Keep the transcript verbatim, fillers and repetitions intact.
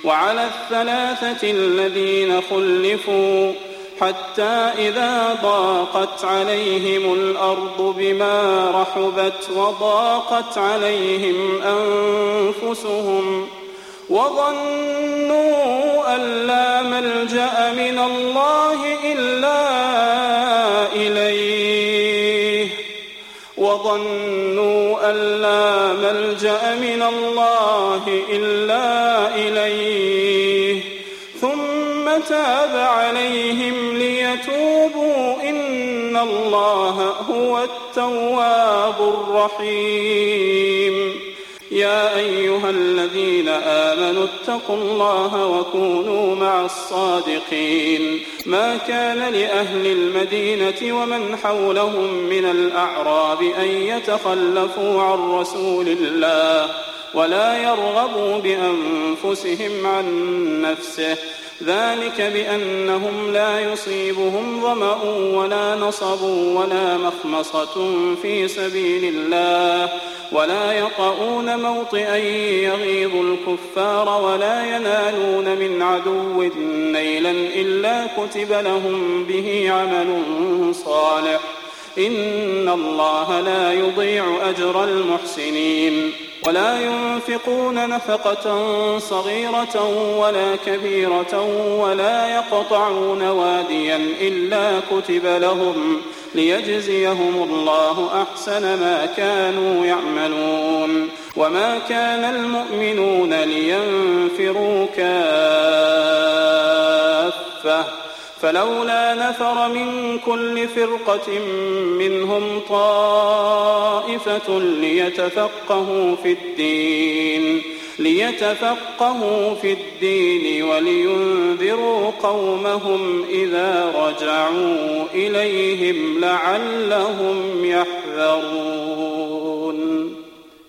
وعلى الثلاثة الذين خلفوا حتى إذا ضاقت عليهم الأرض بما رحبت وضاقت عليهم أنفسهم وظنوا أن لا ملجأ من الله إلا إليه وظنوا أن لا ملجأ من الله إلا إليه ثم تاب عليهم ليتوبوا إن الله هو التواب الرحيم. يا أيها الذين آمنوا اتقوا الله وكونوا مع الصادقين. ما كان لأهل المدينة ومن حولهم من الأعراب أن يتخلفوا عن رسول الله ولا يرغبوا بأنفسهم عن نفسه، ذلك بأنهم لا يصيبهم ظمأ ولا نصب ولا مخمصة في سبيل الله ولا يطؤون موطئا يغيظ الكفار ولا ينالون من عدو نيلا إلا كتب لهم به عمل صالح إن الله لا يضيع أجر المحسنين. ولا ينفقون نفقة صغيرة ولا كبيرة ولا يقطعون واديا إلا كتب لهم ليجزيهم الله أحسن ما كانوا يعملون. وما كان المؤمنون لينفروا كافة فلولا نفر من كل فرقة منهم طائفة ليتفقهوا في الدين ليتفقهوا في الدين ولينذروا قومهم إذا رجعوا إليهم لعلهم يحذرون.